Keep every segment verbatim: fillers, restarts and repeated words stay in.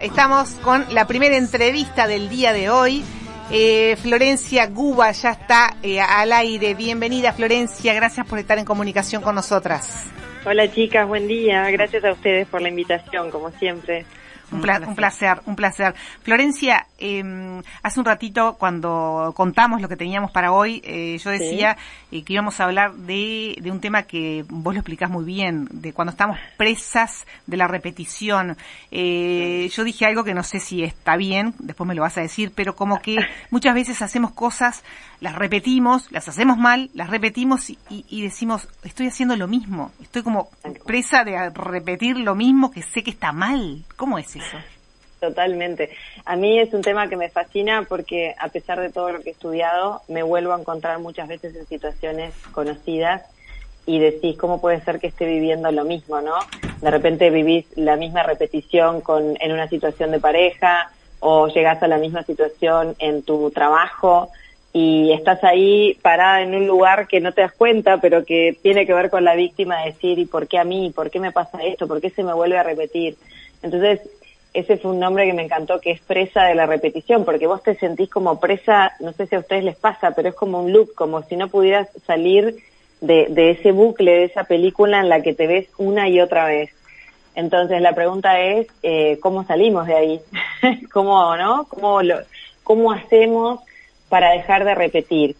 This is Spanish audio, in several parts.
estamos con la primera entrevista del día de hoy. Eh, Florencia Guba ya está eh, al aire. Bienvenida, Florencia, gracias por estar en comunicación con nosotras. Hola chicas, buen día, gracias a ustedes por la invitación, como siempre. Un, pla- un placer, un placer. Florencia, eh, hace un ratito cuando contamos lo que teníamos para hoy, eh, yo decía sí. eh, que íbamos a hablar de, de un tema que vos lo explicás muy bien, de cuando estamos presas de la repetición. Eh, yo dije algo que no sé si está bien, después me lo vas a decir, pero como que muchas veces hacemos cosas, las repetimos, las hacemos mal, las repetimos y, y, y decimos, estoy haciendo lo mismo, estoy como presa de repetir lo mismo que sé que está mal. ¿Cómo es eso? Totalmente. A mí es un tema que me fascina porque a pesar de todo lo que he estudiado, me vuelvo a encontrar muchas veces en situaciones conocidas y decís, ¿cómo puede ser que esté viviendo lo mismo, no? De repente vivís la misma repetición con en una situación de pareja o llegás a la misma situación en tu trabajo y estás ahí parada en un lugar que no te das cuenta, pero que tiene que ver con la víctima, de decir, ¿y por qué a mí? ¿Por qué me pasa esto? ¿Por qué se me vuelve a repetir? Entonces, ese fue un nombre que me encantó, que es presa de la repetición, porque vos te sentís como presa, no sé si a ustedes les pasa, pero es como un loop, como si no pudieras salir de, de ese bucle, de esa película en la que te ves una y otra vez. Entonces la pregunta es, eh, ¿cómo salimos de ahí? ¿Cómo, no? ¿Cómo, lo, ¿Cómo hacemos para dejar de repetir?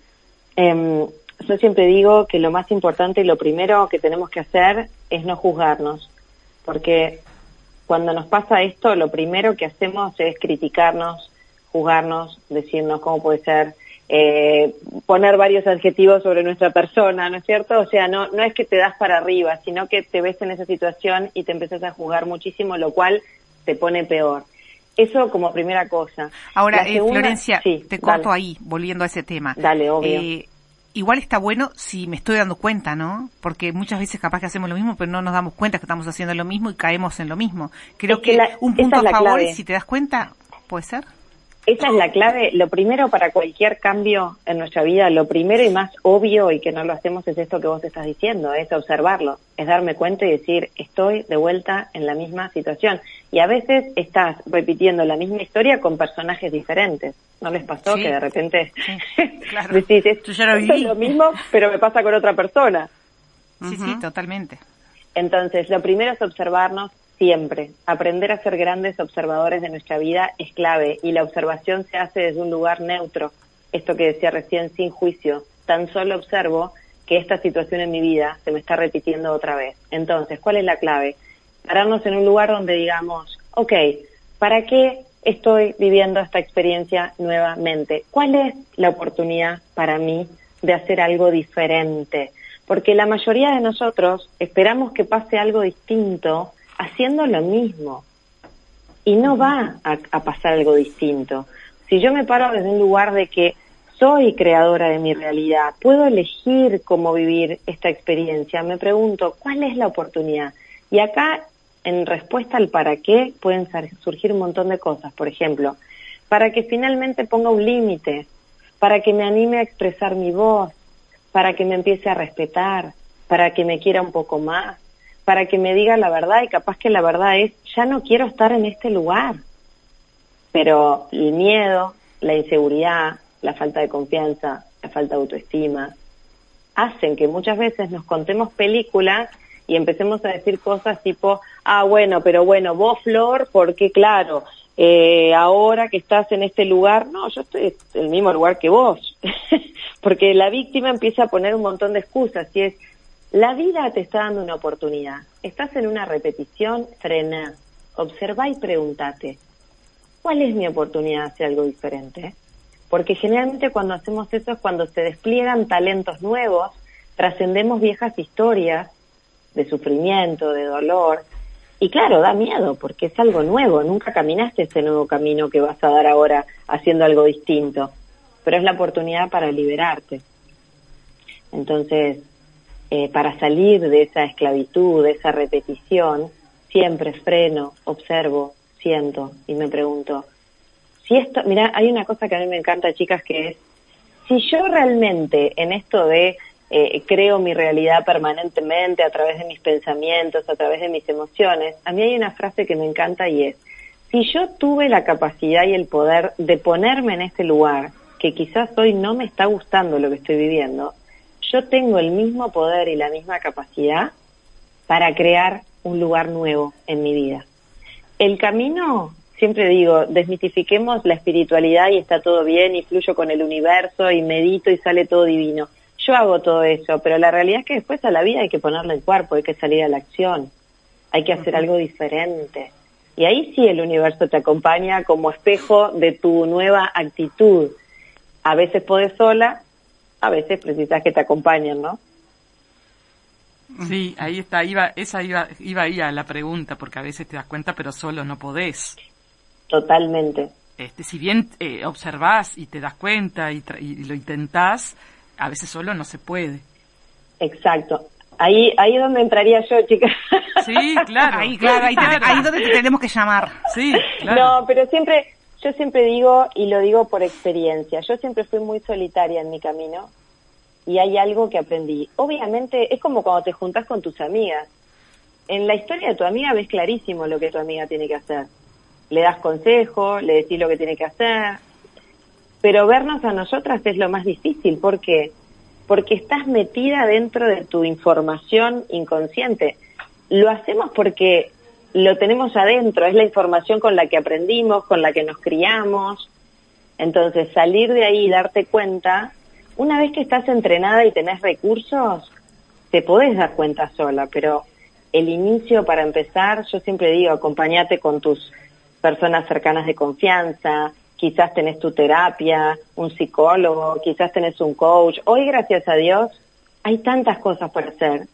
Eh, yo siempre digo que lo más importante y lo primero que tenemos que hacer es no juzgarnos, porque cuando nos pasa esto, lo primero que hacemos es criticarnos, juzgarnos, decirnos cómo puede ser, eh, poner varios adjetivos sobre nuestra persona, ¿no es cierto? O sea, no no es que te das para arriba, sino que te ves en esa situación y te empiezas a juzgar muchísimo, lo cual te pone peor. Eso como primera cosa. Ahora, eh, segunda, Florencia, sí, te corto dale. ahí, volviendo a ese tema. Dale, obvio. Eh, Igual está bueno si me estoy dando cuenta, ¿no? Porque muchas veces capaz que hacemos lo mismo, pero no nos damos cuenta que estamos haciendo lo mismo y caemos en lo mismo. Creo que, que la, un punto a favor, clave. Si te das cuenta, ¿puede ser? Esa es la clave. Lo primero para cualquier cambio en nuestra vida, lo primero y más obvio y que no lo hacemos es esto que vos estás diciendo, es observarlo, es darme cuenta y decir, estoy de vuelta en la misma situación. Y a veces estás repitiendo la misma historia con personajes diferentes. ¿No les pasó sí. que de repente sí, claro. decís, es, Yo ya lo, esto es lo mismo, pero me pasa con otra persona? Sí, uh-huh. sí, totalmente. Entonces, lo primero es observarnos siempre. Aprender a ser grandes observadores de nuestra vida es clave y la observación se hace desde un lugar neutro. Esto que decía recién, sin juicio. Tan solo observo que esta situación en mi vida se me está repitiendo otra vez. Entonces, ¿cuál es la clave? Pararnos en un lugar donde digamos, ok, ¿para qué estoy viviendo esta experiencia nuevamente? ¿Cuál es la oportunidad para mí de hacer algo diferente? Porque la mayoría de nosotros esperamos que pase algo distinto haciendo lo mismo. Y no va a, a pasar algo distinto. Si yo me paro desde un lugar de que soy creadora de mi realidad, puedo elegir cómo vivir esta experiencia, me pregunto, ¿cuál es la oportunidad? Y acá, en respuesta al para qué, pueden surgir un montón de cosas. Por ejemplo, para que finalmente ponga un límite, para que me anime a expresar mi voz, para que me empiece a respetar, para que me quiera un poco más, para que me diga la verdad, y capaz que la verdad es, ya no quiero estar en este lugar. Pero el miedo, la inseguridad, la falta de confianza, la falta de autoestima, hacen que muchas veces nos contemos películas y empecemos a decir cosas tipo, ah, bueno, pero bueno, vos, Flor, porque claro, eh, ahora que estás en este lugar, no, yo estoy en el mismo lugar que vos. Porque la víctima empieza a poner un montón de excusas y es, la vida te está dando una oportunidad. Estás en una repetición, frena, observa y pregúntate, ¿cuál es mi oportunidad de hacer algo diferente? Porque generalmente cuando hacemos eso es cuando se despliegan talentos nuevos, trascendemos viejas historias de sufrimiento, de dolor, y claro, da miedo porque es algo nuevo, nunca caminaste ese nuevo camino que vas a dar ahora haciendo algo distinto, pero es la oportunidad para liberarte. Entonces, eh, para salir de esa esclavitud, de esa repetición, siempre freno, observo, siento y me pregunto, si esto, mira, hay una cosa que a mí me encanta, chicas, que es, si yo realmente en esto de eh, creo mi realidad permanentemente a través de mis pensamientos, a través de mis emociones, a mí hay una frase que me encanta y es, si yo tuve la capacidad y el poder de ponerme en este lugar, que quizás hoy no me está gustando lo que estoy viviendo, yo tengo el mismo poder y la misma capacidad para crear un lugar nuevo en mi vida. El camino, siempre digo, desmitifiquemos la espiritualidad y está todo bien y fluyo con el universo y medito y sale todo divino. Yo hago todo eso, pero la realidad es que después a la vida hay que ponerle el cuerpo, hay que salir a la acción, hay que hacer algo diferente. Y ahí sí el universo te acompaña como espejo de tu nueva actitud. A veces podés sola, a veces precisas que te acompañen, ¿no? Sí, ahí está, iba, esa iba, iba ahí a la pregunta, porque a veces te das cuenta, pero solo no podés. Totalmente. Este, si bien eh, observás y te das cuenta y, y lo intentás, a veces solo no se puede. Exacto. Ahí, ahí es donde entraría yo, chicas. Sí, claro. Ahí, claro, ahí, claro. ahí es donde te tenemos que llamar. Sí, claro. No, pero siempre, yo siempre digo, y lo digo por experiencia, yo siempre fui muy solitaria en mi camino, y hay algo que aprendí. Obviamente, es como cuando te juntas con tus amigas. En la historia de tu amiga ves clarísimo lo que tu amiga tiene que hacer. Le das consejo, le decís lo que tiene que hacer, pero vernos a nosotras es lo más difícil. ¿Por qué? Porque estás metida dentro de tu información inconsciente. Lo hacemos porque lo tenemos adentro, es la información con la que aprendimos, con la que nos criamos. Entonces, salir de ahí y darte cuenta, una vez que estás entrenada y tenés recursos, te podés dar cuenta sola, pero el inicio para empezar, yo siempre digo, acompáñate con tus personas cercanas de confianza, quizás tenés tu terapia, un psicólogo, quizás tenés un coach. Hoy, gracias a Dios, hay tantas cosas por hacer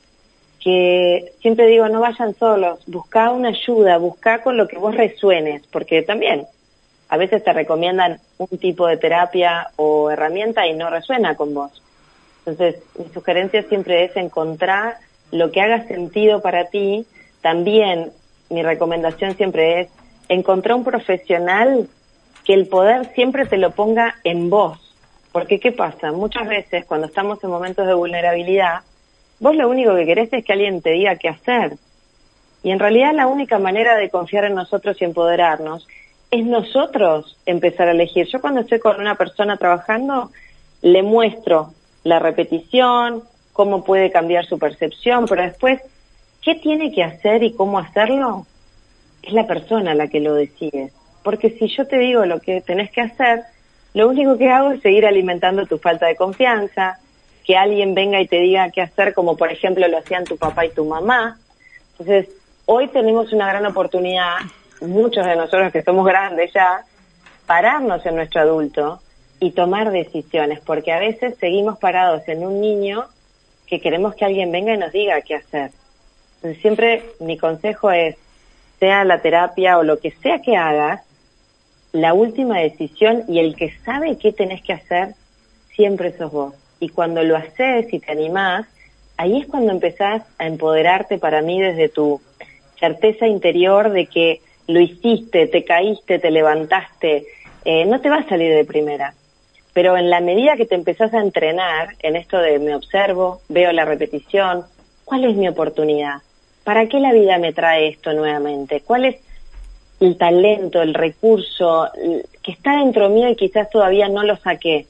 que siempre digo, no vayan solos, buscá una ayuda, buscá con lo que vos resuenes, porque también a veces te recomiendan un tipo de terapia o herramienta y no resuena con vos. Entonces, mi sugerencia siempre es encontrar lo que haga sentido para ti. También mi recomendación siempre es encontrar un profesional que el poder siempre te lo ponga en vos. Porque, ¿qué pasa? Muchas veces, cuando estamos en momentos de vulnerabilidad, vos lo único que querés es que alguien te diga qué hacer. Y en realidad la única manera de confiar en nosotros y empoderarnos es nosotros empezar a elegir. Yo cuando estoy con una persona trabajando, le muestro la repetición, cómo puede cambiar su percepción, pero después, ¿qué tiene que hacer y cómo hacerlo? Es la persona la que lo decide. Porque si yo te digo lo que tenés que hacer, lo único que hago es seguir alimentando tu falta de confianza, que alguien venga y te diga qué hacer, como por ejemplo lo hacían tu papá y tu mamá. Entonces, hoy tenemos una gran oportunidad, muchos de nosotros que somos grandes ya, pararnos en nuestro adulto y tomar decisiones, porque a veces seguimos parados en un niño que queremos que alguien venga y nos diga qué hacer. Entonces, siempre mi consejo es, sea la terapia o lo que sea que hagas, la última decisión y el que sabe qué tenés que hacer, siempre sos vos. Y cuando lo haces y te animás, ahí es cuando empezás a empoderarte para mí desde tu certeza interior de que lo hiciste, te caíste, te levantaste, eh, no te va a salir de primera. Pero en la medida que te empezás a entrenar en esto de me observo, veo la repetición, ¿cuál es mi oportunidad? ¿Para qué la vida me trae esto nuevamente? ¿Cuál es el talento, el recurso que está dentro mío y quizás todavía no lo saqué?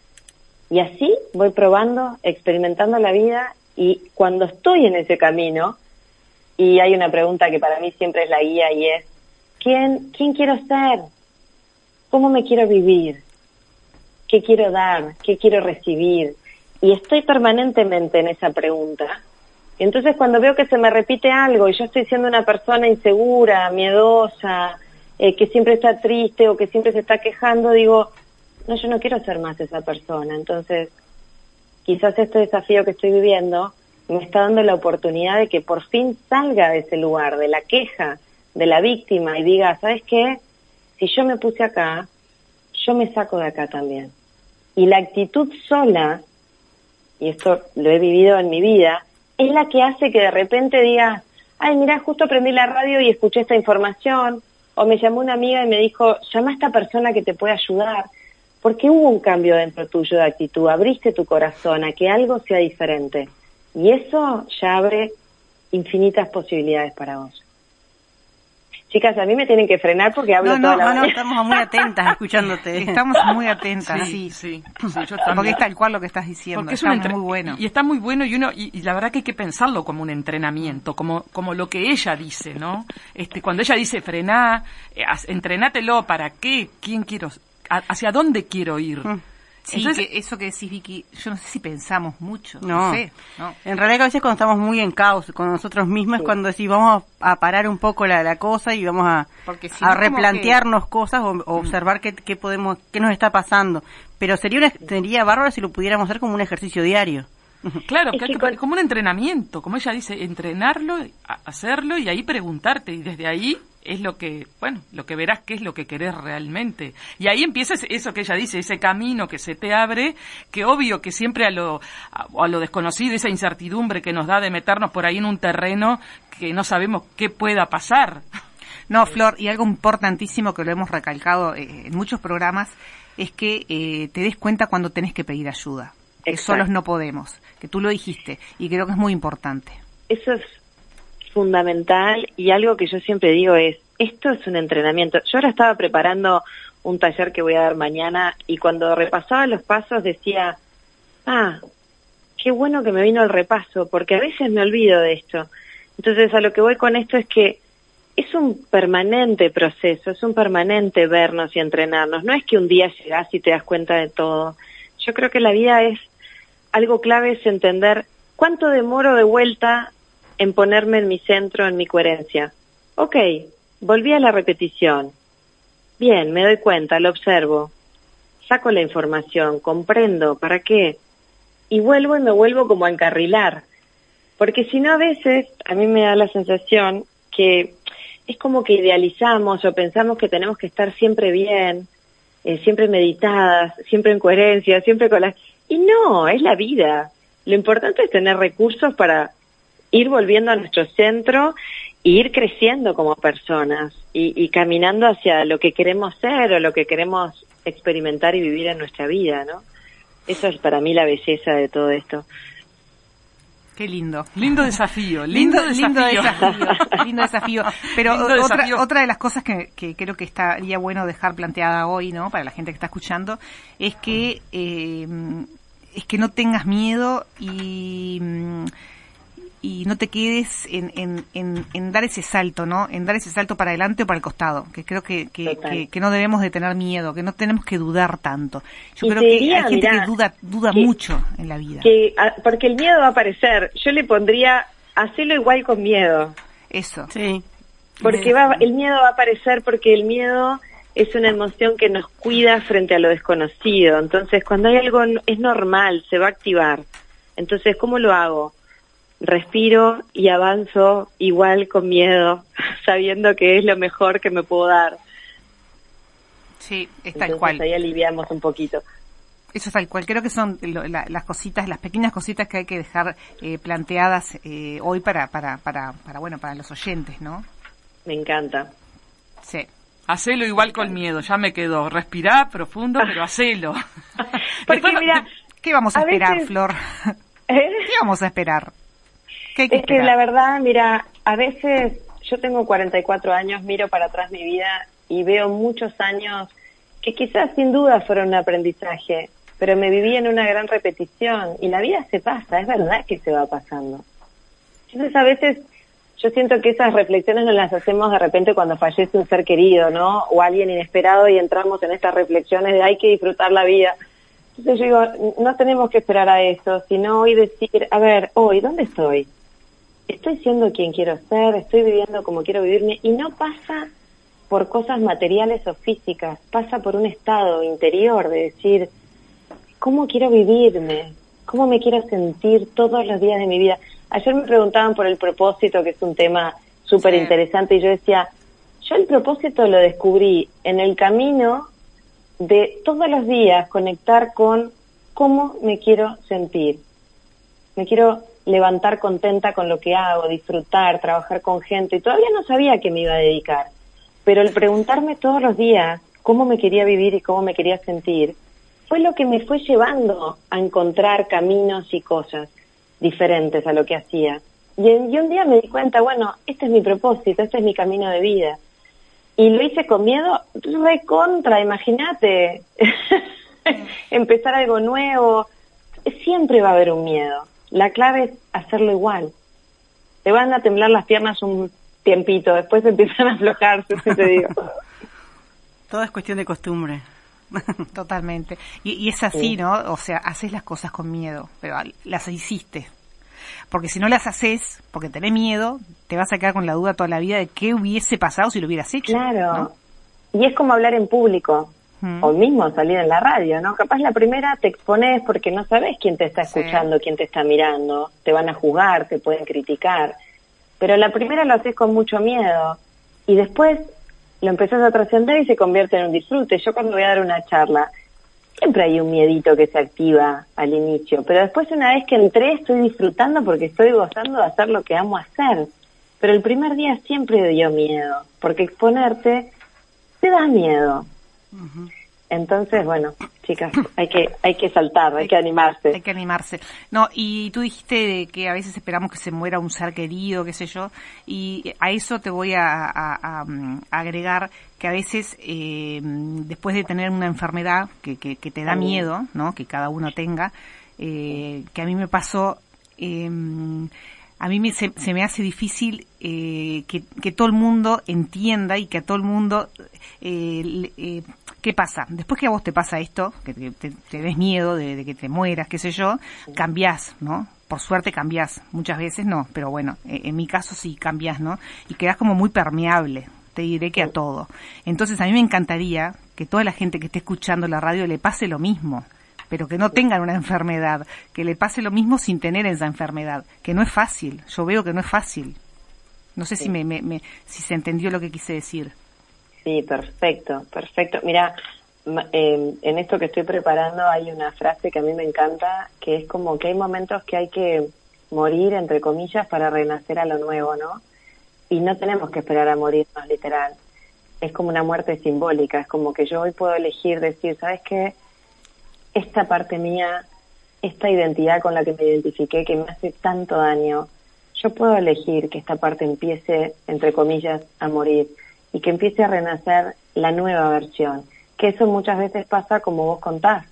Y así voy probando, experimentando la vida, y cuando estoy en ese camino, y hay una pregunta que para mí siempre es la guía y es, ¿quién, quién quiero ser? ¿Cómo me quiero vivir? ¿Qué quiero dar? ¿Qué quiero recibir? Y estoy permanentemente en esa pregunta. Entonces cuando veo que se me repite algo y yo estoy siendo una persona insegura, miedosa, eh, que siempre está triste o que siempre se está quejando, digo, no, yo no quiero ser más esa persona. Entonces, quizás este desafío que estoy viviendo me está dando la oportunidad de que por fin salga de ese lugar, de la queja, de la víctima, y diga, ¿sabes qué? Si yo me puse acá, yo me saco de acá también. Y la actitud sola, y esto lo he vivido en mi vida, es la que hace que de repente digas, ay, mira, justo prendí la radio y escuché esta información, o me llamó una amiga y me dijo, llama a esta persona que te puede ayudar, porque hubo un cambio dentro tuyo de actitud, abriste tu corazón a que algo sea diferente, y eso ya abre infinitas posibilidades para vos. Chicas, a mí me tienen que frenar porque hablo no, no, toda la no, no, mañana. estamos muy atentas escuchándote. Estamos muy atentas. Sí, sí, sí, yo Porque también. es tal cual lo que estás diciendo. Porque es está un entre- muy bueno. Y, y está muy bueno y uno y, y la verdad que hay que pensarlo como un entrenamiento, como como lo que ella dice, ¿no? Este, cuando ella dice frená, eh, haz- entrenátelo, ¿para qué? ¿Quién quiero? A- ¿Hacia dónde quiero ir? Mm. Sí, Entonces- que eso que decís, Vicky, yo no sé si pensamos mucho. No. No sé. No. En realidad a veces cuando estamos muy en caos con nosotros mismos Sí. es cuando decís vamos a, a parar un poco la, la cosa y vamos a, Porque si a no, como replantearnos cosas o, o observar qué, qué podemos, qué nos está pasando. Pero sería una, sería bárbaro si lo pudiéramos hacer como un ejercicio diario. Claro, Es que hay que que- con- como un entrenamiento, como ella dice, entrenarlo, a- hacerlo y ahí preguntarte y desde ahí es lo que, bueno, lo que verás qué es lo que querés realmente. Y ahí empieza ese- eso que ella dice, ese camino que se te abre, que obvio que siempre a lo, a, a lo desconocido, esa incertidumbre que nos da de meternos por ahí en un terreno que no sabemos qué pueda pasar. No, Flor, y algo importantísimo que lo hemos recalcado eh, en muchos programas es que eh, te des cuenta cuando tenés que pedir ayuda. Que Exacto. solos no podemos, que tú lo dijiste, y creo que es muy importante. Eso es fundamental y algo que yo siempre digo es, esto es un entrenamiento. Yo ahora estaba preparando un taller que voy a dar mañana y cuando repasaba los pasos decía, ah, qué bueno que me vino el repaso, porque a veces me olvido de esto. Entonces a lo que voy con esto es que es un permanente proceso, es un permanente vernos y entrenarnos. No es que un día llegás y te das cuenta de todo. Yo creo que la vida es, algo clave es entender cuánto demoro de vuelta en ponerme en mi centro, en mi coherencia. Ok, volví a la repetición. Bien, me doy cuenta, lo observo. Saco la información, comprendo, ¿para qué? Y vuelvo y me vuelvo como a encarrilar. Porque si no, a veces, a mí me da la sensación que es como que idealizamos o pensamos que tenemos que estar siempre bien, eh, siempre meditadas, siempre en coherencia, siempre con las... Y no, es la vida. Lo importante es tener recursos para ir volviendo a nuestro centro e ir creciendo como personas y, y caminando hacia lo que queremos ser o lo que queremos experimentar y vivir en nuestra vida, ¿no? Eso es para mí la belleza de todo esto. Qué lindo. Lindo desafío, lindo, lindo desafío. desafío, lindo desafío. Pero Lindo otra, desafío. otra de las cosas que, que creo que estaría bueno dejar planteada hoy, ¿no? Para la gente que está escuchando, es que eh, es que no tengas miedo y mm, y no te quedes en, en, en, en dar ese salto, ¿no? En dar ese salto para adelante o para el costado, que creo que, que, que, que no debemos de tener miedo, que no tenemos que dudar tanto. Yo Y creo te que diría, hay gente mirá, que duda duda que- mucho en la vida. Que, a- porque el miedo va a aparecer. Yo le pondría, hacelo igual con miedo. Eso. Sí. Porque va, el miedo va a aparecer porque el miedo es una emoción que nos cuida frente a lo desconocido. Entonces, cuando hay algo, es normal, se va a activar. Entonces, ¿cómo lo hago? Respiro y avanzo igual con miedo, sabiendo que es lo mejor que me puedo dar. Sí, es tal Entonces, cual. ahí aliviamos un poquito. Eso es tal cual. Creo que son lo- la- las cositas, las pequeñas cositas que hay que dejar eh, planteadas eh, hoy para, para, para, para, bueno, para los oyentes, ¿no? Me encanta. Sí. Hacelo igual con miedo, ya me quedó. Respirá profundo, pero hacelo. Porque Después- mira, ¿Qué vamos a, A esperar, veces- Flor? ¿eh? ¿Qué vamos a esperar? ¿Qué hay que Es que esperar? la verdad, mira, a veces yo tengo cuarenta y cuatro años, miro para atrás mi vida y veo muchos años que quizás sin duda fueron un aprendizaje, pero me viví en una gran repetición y la vida se pasa, es verdad que se va pasando. Entonces a veces yo siento que esas reflexiones no las hacemos de repente cuando fallece un ser querido, ¿no? O alguien inesperado y entramos en estas reflexiones de hay que disfrutar la vida. Entonces yo digo, no tenemos que esperar a eso, sino hoy decir, a ver, hoy, ¿dónde estoy? Estoy siendo quien quiero ser, estoy viviendo como quiero vivirme, y no pasa por cosas materiales o físicas, pasa por un estado interior de decir, ¿cómo quiero vivirme? ¿Cómo me quiero sentir todos los días de mi vida? Ayer me preguntaban por el propósito, que es un tema súper interesante, y yo decía, yo el propósito lo descubrí en el camino de todos los días conectar con cómo me quiero sentir. Me quiero levantar contenta con lo que hago, disfrutar, trabajar con gente, y todavía no sabía a qué me iba a dedicar. Pero el preguntarme todos los días cómo me quería vivir y cómo me quería sentir, fue lo que me fue llevando a encontrar caminos y cosas diferentes a lo que hacía. Y, y un día me di cuenta, bueno, este es mi propósito, este es mi camino de vida. Y lo hice con miedo, recontra, imagínate. Empezar algo nuevo. Siempre va a haber un miedo. La clave es hacerlo igual. Te van a temblar las piernas un tiempito, después empiezan a aflojarse, te digo. Todo es cuestión de costumbre. Totalmente. Y, y es así, sí. ¿no? O sea, haces las cosas con miedo, pero las hiciste. Porque si no las haces, porque tenés miedo, te vas a quedar con la duda toda la vida de qué hubiese pasado si lo hubieras hecho. Claro. ¿No? Y es como hablar en público, mm. o mismo salir en la radio, ¿no? Capaz la primera te expones porque no sabes quién te está escuchando, sí. quién te está mirando, te van a juzgar, te pueden criticar. Pero la primera lo haces con mucho miedo y después lo empezás a trascender y se convierte en un disfrute. Yo cuando voy a dar una charla, siempre hay un miedito que se activa al inicio, pero después una vez que entré estoy disfrutando porque estoy gozando de hacer lo que amo hacer. Pero el primer día siempre dio miedo, porque exponerte te da miedo. Uh-huh. Entonces, bueno, chicas, hay que hay que saltar, hay, hay que animarse. Hay que animarse. No, y tú dijiste que a veces esperamos que se muera un ser querido, qué sé yo, y a eso te voy a, a, a, a agregar que a veces eh, después de tener una enfermedad que, que, que te da miedo, ¿no? Que cada uno tenga, eh, que a mí me pasó, eh, a mí me, se, se me hace difícil eh, que, que todo el mundo entienda y que a todo el mundo eh, eh, ¿qué pasa? Después que a vos te pasa esto, que te, te, te des miedo de, de que te mueras, qué sé yo, cambiás, ¿no? Por suerte cambiás. Muchas veces no, pero bueno, en mi caso sí cambiás, ¿no? Y quedás como muy permeable, te diré que a todo. Entonces a mí me encantaría que toda la gente que esté escuchando la radio le pase lo mismo, pero que no tengan una enfermedad, que le pase lo mismo sin tener esa enfermedad, que no es fácil. Yo veo que no es fácil. No sé sí. si me, me, me si se entendió lo que quise decir. Sí, perfecto, perfecto. Mira, eh, en esto que estoy preparando hay una frase que a mí me encanta, que es como que hay momentos que hay que morir, entre comillas, para renacer a lo nuevo, ¿no? Y no tenemos que esperar a morirnos, literal. Es como una muerte simbólica, es como que yo hoy puedo elegir decir, ¿sabes qué? Esta parte mía, esta identidad con la que me identifiqué, que me hace tanto daño, yo puedo elegir que esta parte empiece, entre comillas, a morir. Y que empiece a renacer la nueva versión. Que eso muchas veces pasa como vos contás.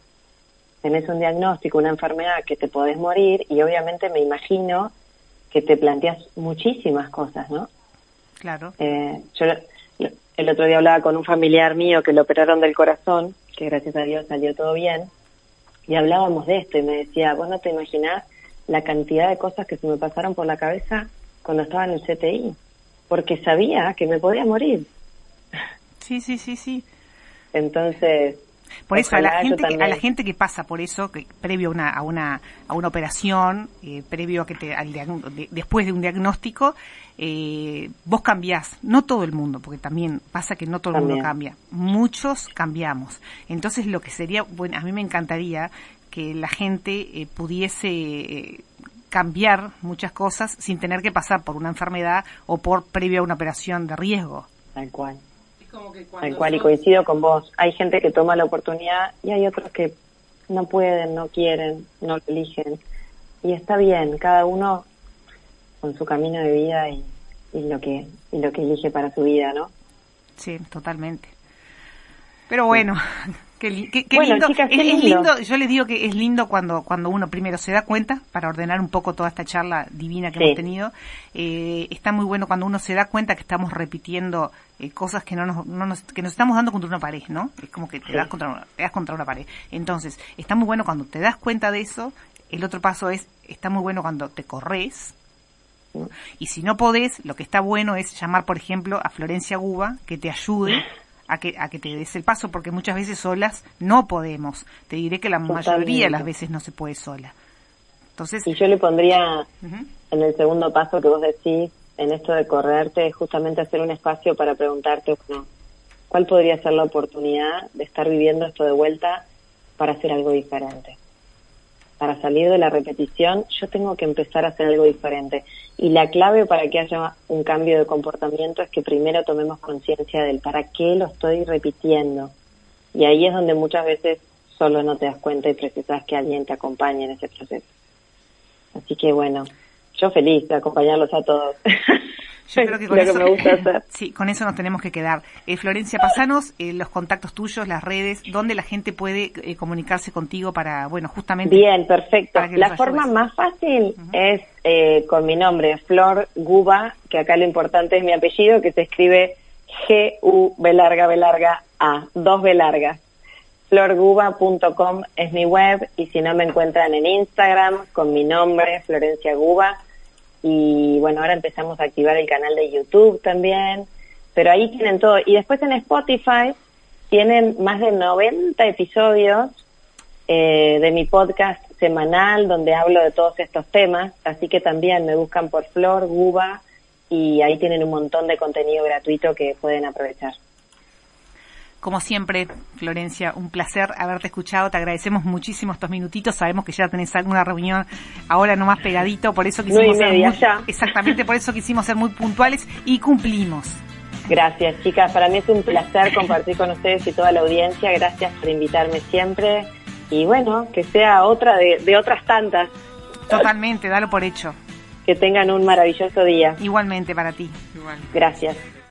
Tenés un diagnóstico, una enfermedad que te podés morir y obviamente me imagino que te planteas muchísimas cosas, ¿no? Claro. Eh, yo el otro día hablaba con un familiar mío que lo operaron del corazón, que gracias a Dios salió todo bien, y hablábamos de esto y me decía, vos no te imaginás la cantidad de cosas que se me pasaron por la cabeza cuando estaba en el C T I. Porque sabía que me podía morir. Sí, sí, sí, sí. Entonces, por eso a la gente que, a la gente que pasa por eso, que previo a una a una a una operación, eh, previo a que te al de, después de un diagnóstico, eh, vos cambiás, no todo el mundo, porque también pasa que no todo el mundo cambia. Muchos cambiamos. Entonces, lo que sería, bueno, a mí me encantaría que la gente eh, pudiese eh, cambiar muchas cosas sin tener que pasar por una enfermedad o por previo a una operación de riesgo. Tal cual. Es como que Tal cual, y coincido con vos. Hay gente que toma la oportunidad y hay otros que no pueden, no quieren, no lo eligen. Y está bien, cada uno con su camino de vida y, y lo que y lo que elige para su vida, ¿no? Sí, totalmente. Pero bueno, sí. Qué, qué, qué bueno, lindo. Chicas, qué es, lindo. es lindo, yo les digo que es lindo cuando cuando uno primero se da cuenta, para ordenar un poco toda esta charla divina que sí. hemos tenido, eh, está muy bueno cuando uno se da cuenta que estamos repitiendo eh, cosas que no nos, no nos que nos estamos dando contra una pared, ¿no? Es como que te sí. das contra una, te das contra una pared. Entonces, está muy bueno cuando te das cuenta de eso. El otro paso es, está muy bueno cuando te corres. ¿no? Y si no podés, lo que está bueno es llamar, por ejemplo, a Florencia Guba, que te ayude a que a que te des el paso, porque muchas veces solas no podemos. Te diré que la Totalmente. mayoría de las veces no se puede sola. Entonces, y yo le pondría uh-huh. en el segundo paso que vos decís, en esto de correrte, justamente hacer un espacio para preguntarte, bueno, ¿cuál podría ser la oportunidad de estar viviendo esto de vuelta para hacer algo diferente? Para salir de la repetición, yo tengo que empezar a hacer algo diferente. Y la clave para que haya un cambio de comportamiento es que primero tomemos conciencia del para qué lo estoy repitiendo. Y ahí es donde muchas veces solo no te das cuenta y precisas que alguien te acompañe en ese proceso. Así que bueno, yo feliz de acompañarlos a todos. Yo creo que con lo eso, que me gusta hacer. Sí, con eso nos tenemos que quedar. Eh, Florencia, pasanos eh, los contactos tuyos, las redes, donde la gente puede eh, comunicarse contigo para, bueno, justamente... Bien, perfecto. La ayudes. forma más fácil uh-huh. es eh, con mi nombre, Flor Guba, que acá lo importante es mi apellido, que se escribe G U B larga B larga A, dos B largas. flor guba punto com es mi web, y si no me encuentran en Instagram con mi nombre, Florencia Guba. Y bueno, ahora empezamos a activar el canal de YouTube también, pero ahí tienen todo. Y después en Spotify tienen más de noventa episodios eh, de mi podcast semanal donde hablo de todos estos temas, así que también me buscan por Flor Guba y ahí tienen un montón de contenido gratuito que pueden aprovechar. Como siempre, Florencia, un placer haberte escuchado. Te agradecemos muchísimo estos minutitos. Sabemos que ya tenés alguna reunión ahora nomás pegadito, por eso quisimos ser muy, exactamente por eso quisimos ser muy puntuales y cumplimos. Gracias, chicas. Para mí es un placer compartir con ustedes y toda la audiencia. Gracias por invitarme siempre. Y bueno, que sea otra de, de otras tantas. Totalmente, dalo por hecho. Que tengan un maravilloso día. Igualmente para ti. Igual. Gracias.